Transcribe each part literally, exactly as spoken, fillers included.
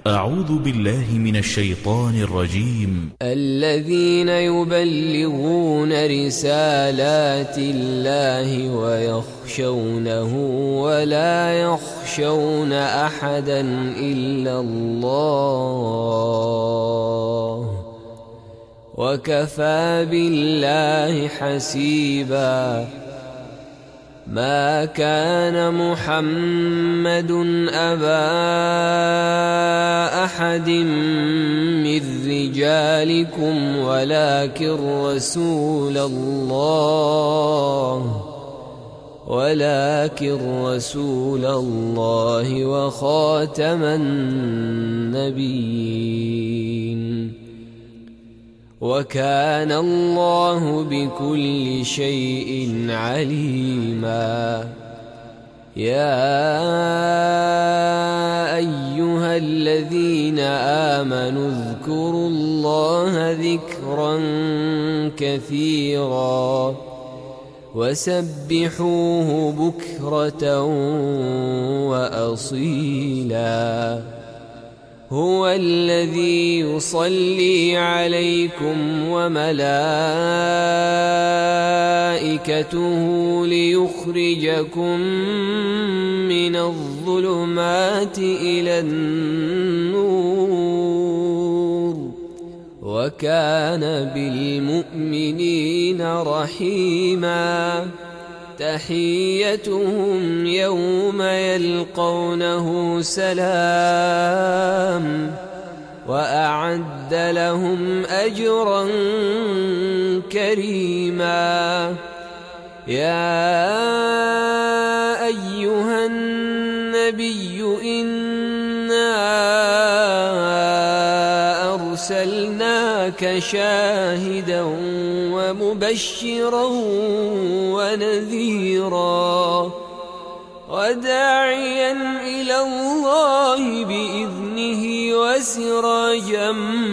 أعوذ بالله من الشيطان الرجيم. الذين يبلغون رسالات الله ويخشونه ولا يخشون أحدا إلا الله وكفى بالله حسيبا. ما كان محمد أبا أحد من رجالكم ولكن رسول الله ولكن رسول الله وخاتم النبيين وكان الله بكل شيء عليما. يا أيها الذين آمنوا اذكروا الله ذكرا كثيرا وسبحوه بكرة وأصيلا. هو الذي يصلي عليكم وملائكته ليخرجكم من الظلمات إلى النور وكان بالمؤمنين رحيما. تحيتهم يوم يلقونه سلام وأعد لهم أجرا كريما. يا أيها النبي إنا أرسلناك شاهدا ومبشرا ونذيرا وداعيا إلى الله بإذنه وسراجا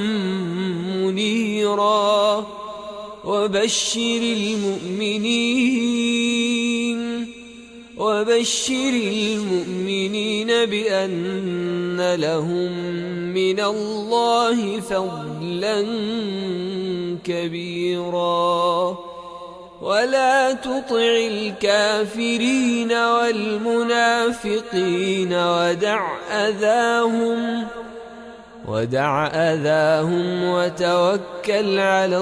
منيرا وبشر المؤمنين وبشر المؤمنين بأن لهم من الله فضلا كبيرا. ولا تطع الكافرين والمنافقين ودع أذاهم ودع أذاهم وتوكل على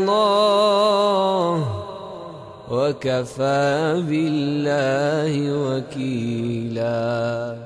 الله وكفى بالله وكيلا.